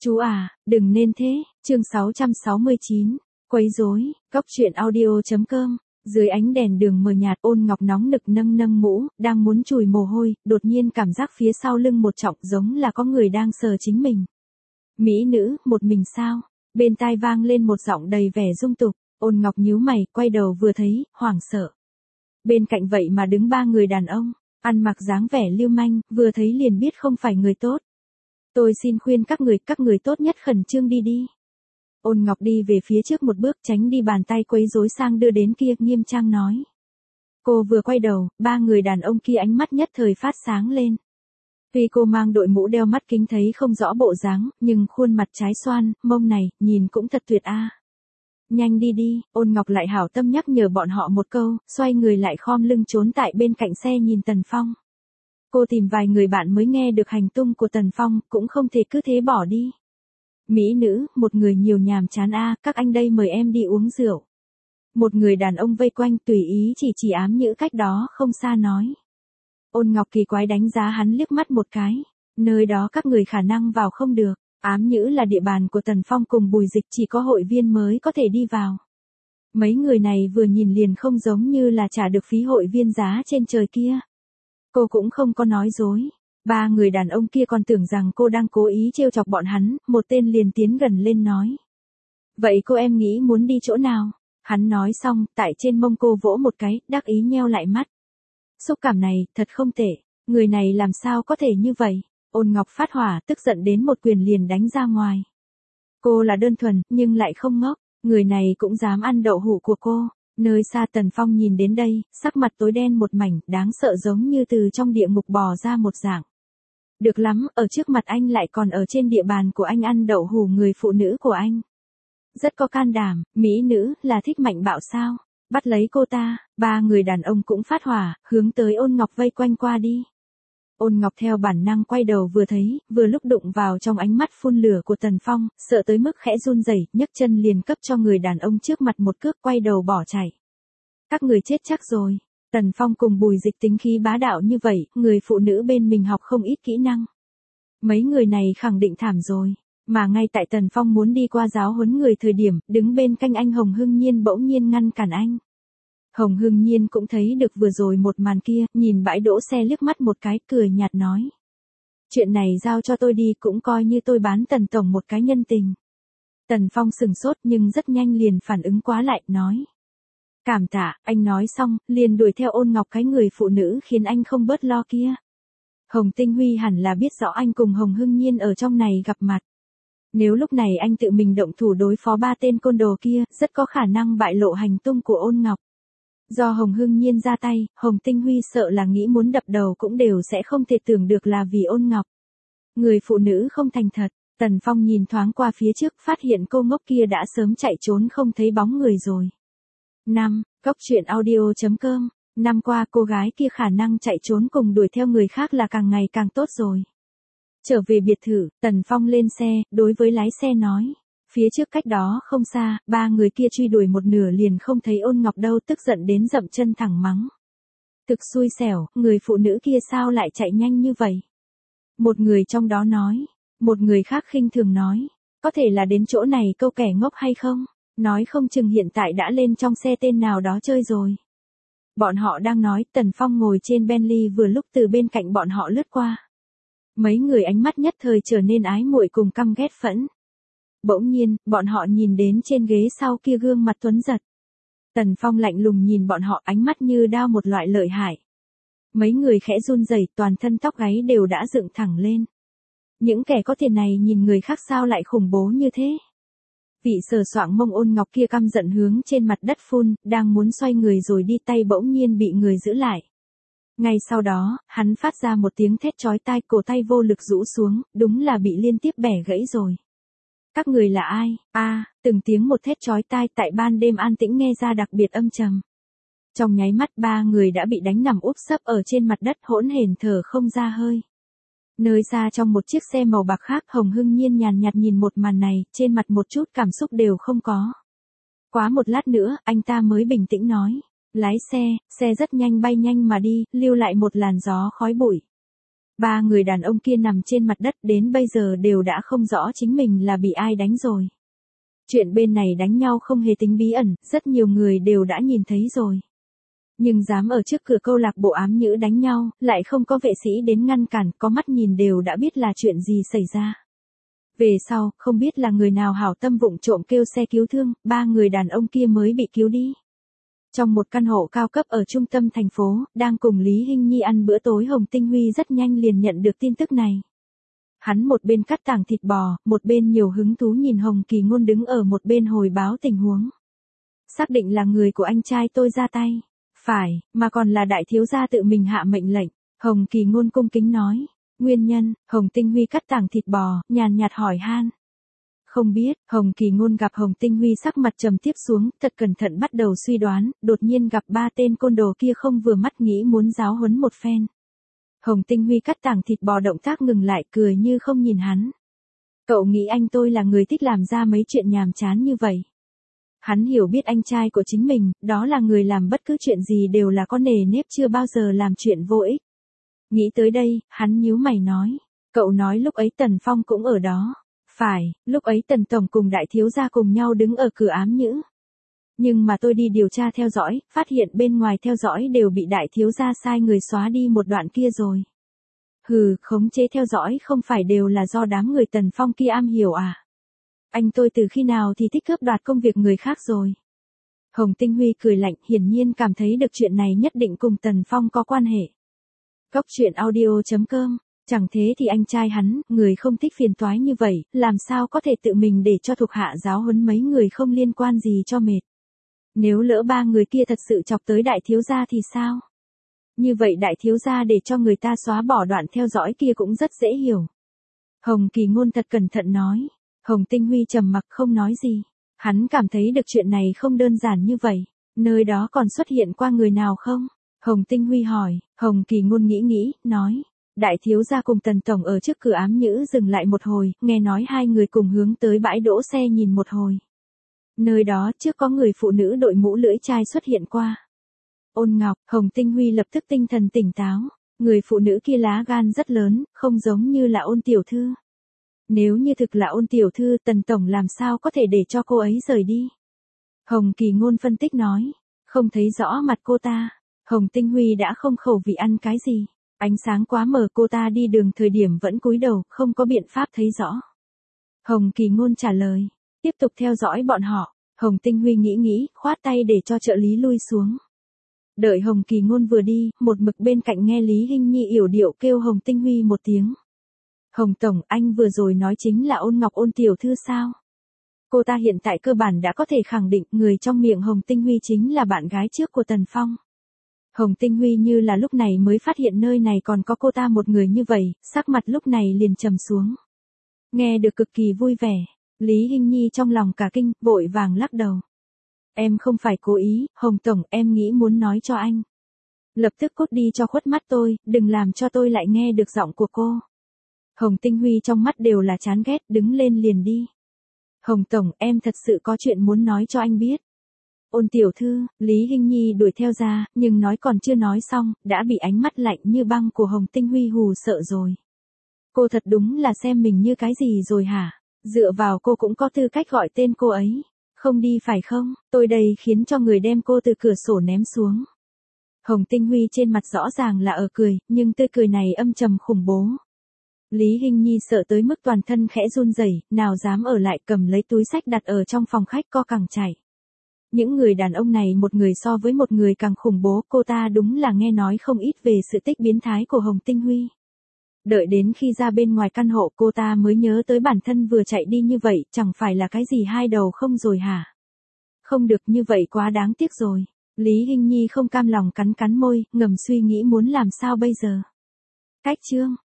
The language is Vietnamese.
Chú à, đừng nên thế, chương 669, quấy rối, góc truyện audio.com. Dưới ánh đèn đường mờ nhạt, Ôn Ngọc nóng nực nâng nâng mũ, đang muốn chùi mồ hôi, đột nhiên cảm giác phía sau lưng một trọng giống là có người đang sờ chính mình. Mỹ nữ, một mình sao? Bên tai vang lên một giọng đầy vẻ dung tục. Ôn Ngọc nhíu mày, quay đầu vừa thấy, hoảng sợ. Bên cạnh vậy mà đứng ba người đàn ông, ăn mặc dáng vẻ lưu manh, vừa thấy liền biết không phải người tốt. Tôi xin khuyên các người tốt nhất khẩn trương đi đi. Ôn Ngọc đi về phía trước một bước, tránh đi bàn tay quấy rối sang đưa đến kia, nghiêm trang nói. Cô vừa quay đầu, ba người đàn ông kia ánh mắt nhất thời phát sáng lên. Tuy cô mang đội mũ đeo mắt kính thấy không rõ bộ dáng, nhưng khuôn mặt trái xoan, mông này, nhìn cũng thật tuyệt a. Nhanh đi đi, Ôn Ngọc lại hảo tâm nhắc nhở bọn họ một câu, xoay người lại khom lưng trốn tại bên cạnh xe nhìn Tần Phong. Cô tìm vài người bạn mới nghe được hành tung của Tần Phong, cũng không thể cứ thế bỏ đi. Mỹ nữ, một người nhiều nhàm chán a, các anh đây mời em đi uống rượu. Một người đàn ông vây quanh tùy ý chỉ ám nhữ cách đó không xa nói. Ôn Ngọc kỳ quái đánh giá hắn liếc mắt một cái, nơi đó các người khả năng vào không được, ám nhữ là địa bàn của Tần Phong cùng Bùi Dịch, chỉ có hội viên mới có thể đi vào. Mấy người này vừa nhìn liền không giống như là trả được phí hội viên giá trên trời kia. Cô cũng không có nói dối. Ba người đàn ông kia còn tưởng rằng cô đang cố ý trêu chọc bọn hắn, một tên liền tiến gần lên nói. Vậy cô em nghĩ muốn đi chỗ nào? Hắn nói xong, tại trên mông cô vỗ một cái, đắc ý nheo lại mắt. Xúc cảm này, thật không tệ. Người này làm sao có thể như vậy? Ôn Ngọc phát hỏa, tức giận đến một quyền liền đánh ra ngoài. Cô là đơn thuần, nhưng lại không ngốc. Người này cũng dám ăn đậu hũ của cô. Nơi xa Tần Phong nhìn đến đây, sắc mặt tối đen một mảnh, đáng sợ giống như từ trong địa ngục bò ra một dạng. Được lắm, ở trước mặt anh lại còn ở trên địa bàn của anh ăn đậu hũ người phụ nữ của anh. Rất có can đảm, mỹ nữ, là thích mạnh bạo sao? Bắt lấy cô ta, ba người đàn ông cũng phát hỏa, hướng tới Ôn Ngọc vây quanh qua đi. Ôn Ngọc theo bản năng quay đầu vừa thấy, vừa lúc đụng vào trong ánh mắt phun lửa của Tần Phong, sợ tới mức khẽ run rẩy, nhấc chân liền cấp cho người đàn ông trước mặt một cước, quay đầu bỏ chạy. Các người chết chắc rồi. Tần Phong cùng Bùi Dịch tính khí bá đạo như vậy, người phụ nữ bên mình học không ít kỹ năng. Mấy người này khẳng định thảm rồi. Mà ngay tại Tần Phong muốn đi qua giáo huấn người thời điểm, đứng bên cạnh anh Hồng Hưng Nhiên bỗng nhiên ngăn cản anh. Hồng Hưng Nhiên cũng thấy được vừa rồi một màn kia, nhìn bãi đỗ xe liếc mắt một cái, cười nhạt nói. Chuyện này giao cho tôi đi, cũng coi như tôi bán Tần Tổng một cái nhân tình. Tần Phong sừng sốt nhưng rất nhanh liền phản ứng quá lại, nói. Cảm tạ, anh nói xong, liền đuổi theo Ôn Ngọc cái người phụ nữ khiến anh không bớt lo kia. Hồng Tinh Huy hẳn là biết rõ anh cùng Hồng Hưng Nhiên ở trong này gặp mặt. Nếu lúc này anh tự mình động thủ đối phó ba tên côn đồ kia, rất có khả năng bại lộ hành tung của Ôn Ngọc. Do Hồng Hưng Nhiên ra tay, Hồng Tinh Huy sợ là nghĩ muốn đập đầu cũng đều sẽ không thể tưởng được là vì Ôn Ngọc. Người phụ nữ không thành thật, Tần Phong nhìn thoáng qua phía trước, phát hiện cô ngốc kia đã sớm chạy trốn không thấy bóng người rồi. 5. Góc truyện audio.com. Năm qua cô gái kia khả năng chạy trốn cùng đuổi theo người khác là càng ngày càng tốt rồi. Trở về biệt thự, Tần Phong lên xe, đối với lái xe nói. Phía trước cách đó không xa, ba người kia truy đuổi một nửa liền không thấy Ôn Ngọc đâu, tức giận đến dậm chân thẳng mắng. Thực xui xẻo, người phụ nữ kia sao lại chạy nhanh như vậy? Một người trong đó nói. Một người khác khinh thường nói. Có thể là đến chỗ này câu kẻ ngốc hay không? Nói không chừng hiện tại đã lên trong xe tên nào đó chơi rồi. Bọn họ đang nói, Tần Phong ngồi trên Bentley vừa lúc từ bên cạnh bọn họ lướt qua. Mấy người ánh mắt nhất thời trở nên ái muội cùng căm ghét phẫn. Bỗng nhiên, bọn họ nhìn đến trên ghế sau kia gương mặt tuấn giật. Tần Phong lạnh lùng nhìn bọn họ, ánh mắt như đao một loại lợi hại. Mấy người khẽ run rẩy, toàn thân tóc gáy đều đã dựng thẳng lên. Những kẻ có tiền này nhìn người khác sao lại khủng bố như thế? Vị sờ soạng mông Ôn Ngọc kia căm giận hướng trên mặt đất phun, đang muốn xoay người rồi đi, tay bỗng nhiên bị người giữ lại. Ngay sau đó, hắn phát ra một tiếng thét chói tai, cổ tay vô lực rũ xuống, đúng là bị liên tiếp bẻ gãy rồi. Các người là ai? Từng tiếng một thét chói tai tại ban đêm an tĩnh nghe ra đặc biệt âm trầm. Trong nháy mắt ba người đã bị đánh nằm úp sấp ở trên mặt đất, hỗn hển thở không ra hơi. Nơi xa trong một chiếc xe màu bạc khác, Hồng Hưng Nhiên nhàn nhạt nhìn một màn này, trên mặt một chút cảm xúc đều không có. Quá một lát nữa, anh ta mới bình tĩnh nói. Lái xe, xe rất nhanh bay nhanh mà đi, lưu lại một làn gió khói bụi. Ba người đàn ông kia nằm trên mặt đất đến bây giờ đều đã không rõ chính mình là bị ai đánh rồi. Chuyện bên này đánh nhau không hề tính bí ẩn, rất nhiều người đều đã nhìn thấy rồi. Nhưng dám ở trước cửa câu lạc bộ ám nhữ đánh nhau, lại không có vệ sĩ đến ngăn cản, có mắt nhìn đều đã biết là chuyện gì xảy ra. Về sau, không biết là người nào hảo tâm vụng trộm kêu xe cứu thương, ba người đàn ông kia mới bị cứu đi. Trong một căn hộ cao cấp ở trung tâm thành phố, đang cùng Lý Hinh Nhi ăn bữa tối, Hồng Tinh Huy rất nhanh liền nhận được tin tức này. Hắn một bên cắt tảng thịt bò, một bên nhiều hứng thú nhìn Hồng Kỳ Ngôn đứng ở một bên hồi báo tình huống. Xác định là người của anh trai tôi ra tay. Phải, mà còn là đại thiếu gia tự mình hạ mệnh lệnh. Hồng Kỳ Ngôn cung kính nói. Nguyên nhân, Hồng Tinh Huy cắt tảng thịt bò, nhàn nhạt hỏi han. Không biết, Hồng Kỳ Ngôn gặp Hồng Tinh Huy sắc mặt trầm tiếp xuống, thật cẩn thận bắt đầu suy đoán, đột nhiên gặp ba tên côn đồ kia không vừa mắt nghĩ muốn giáo huấn một phen. Hồng Tinh Huy cắt tảng thịt bò động tác ngừng lại, cười như không nhìn hắn. Cậu nghĩ anh tôi là người thích làm ra mấy chuyện nhàm chán như vậy. Hắn hiểu biết anh trai của chính mình, đó là người làm bất cứ chuyện gì đều là có nề nếp, chưa bao giờ làm chuyện vô ích. Nghĩ tới đây, hắn nhíu mày nói. Cậu nói lúc ấy Tần Phong cũng ở đó. Phải, lúc ấy Tần Tổng cùng đại thiếu gia cùng nhau đứng ở cửa ám nhữ. Nhưng mà tôi đi điều tra theo dõi, phát hiện bên ngoài theo dõi đều bị đại thiếu gia sai người xóa đi một đoạn kia rồi. Hừ, khống chế theo dõi không phải đều là do đám người Tần Phong kia am hiểu à? Anh tôi từ khi nào thì thích cướp đoạt công việc người khác rồi? Hồng Tinh Huy cười lạnh, hiển nhiên cảm thấy được chuyện này nhất định cùng Tần Phong có quan hệ. Cốc truyện audio.com, chẳng thế thì anh trai hắn, người không thích phiền toái như vậy, làm sao có thể tự mình để cho thuộc hạ giáo huấn mấy người không liên quan gì cho mệt. Nếu lỡ ba người kia thật sự chọc tới đại thiếu gia thì sao? Như vậy đại thiếu gia để cho người ta xóa bỏ đoạn theo dõi kia cũng rất dễ hiểu. Hồng Kỳ Ngôn thật cẩn thận nói. Hồng Tinh Huy trầm mặc không nói gì. Hắn cảm thấy được chuyện này không đơn giản như vậy. Nơi đó còn xuất hiện qua người nào không? Hồng Tinh Huy hỏi. Hồng Kỳ Ngôn nghĩ, nói. Đại thiếu gia cùng Tần Tổng ở trước cửa ám nhữ dừng lại một hồi, nghe nói hai người cùng hướng tới bãi đỗ xe nhìn một hồi. Nơi đó trước có người phụ nữ đội mũ lưỡi chai xuất hiện qua. Ôn Ngọc, Hồng Tinh Huy lập tức tinh thần tỉnh táo. Người phụ nữ kia lá gan rất lớn, không giống như là Ôn tiểu thư. Nếu như thực là Ôn tiểu thư, Tần Tổng làm sao có thể để cho cô ấy rời đi? Hồng Kỳ Ngôn phân tích nói. Không thấy rõ mặt cô ta. Hồng Tinh Huy đã không khẩu vị ăn cái gì. Ánh sáng quá mờ, cô ta đi đường thời điểm vẫn cúi đầu, không có biện pháp thấy rõ. Hồng Kỳ Ngôn trả lời. Tiếp tục theo dõi bọn họ. Hồng Tinh Huy nghĩ, khoát tay để cho trợ lý lui xuống. Đợi Hồng Kỳ Ngôn vừa đi, một mực bên cạnh nghe Lý Hinh Nhi yểu điệu kêu Hồng Tinh Huy một tiếng. Hồng Tổng, anh vừa rồi nói chính là Ôn Ngọc, Ôn tiểu thư sao? Cô ta hiện tại cơ bản đã có thể khẳng định người trong miệng Hồng Tinh Huy chính là bạn gái trước của Tần Phong. Hồng Tinh Huy như là lúc này mới phát hiện nơi này còn có cô ta một người như vậy, sắc mặt lúc này liền trầm xuống. Nghe được cực kỳ vui vẻ, Lý Hinh Nhi trong lòng cả kinh, vội vàng lắc đầu. Em không phải cố ý, Hồng Tổng, em nghĩ muốn nói cho anh. Lập tức cút đi cho khuất mắt tôi, đừng làm cho tôi lại nghe được giọng của cô. Hồng Tinh Huy trong mắt đều là chán ghét, đứng lên liền đi. Hồng Tổng, em thật sự có chuyện muốn nói cho anh biết. Ôn tiểu thư, Lý Hinh Nhi đuổi theo ra, nhưng nói còn chưa nói xong, đã bị ánh mắt lạnh như băng của Hồng Tinh Huy hù sợ rồi. Cô thật đúng là xem mình như cái gì rồi hả? Dựa vào cô cũng có tư cách gọi tên cô ấy. Không đi phải không? Tôi đây khiến cho người đem cô từ cửa sổ ném xuống. Hồng Tinh Huy trên mặt rõ ràng là ở cười, nhưng tươi cười này âm trầm khủng bố. Lý Hinh Nhi sợ tới mức toàn thân khẽ run rẩy, nào dám ở lại, cầm lấy túi xách đặt ở trong phòng khách co cẳng chạy. Những người đàn ông này một người so với một người càng khủng bố, cô ta đúng là nghe nói không ít về sự tích biến thái của Hồng Tinh Huy. Đợi đến khi ra bên ngoài căn hộ cô ta mới nhớ tới bản thân vừa chạy đi như vậy, chẳng phải là cái gì hai đầu không rồi hả? Không được, như vậy quá đáng tiếc rồi. Lý Hinh Nhi không cam lòng cắn môi, ngầm suy nghĩ muốn làm sao bây giờ. Cách chương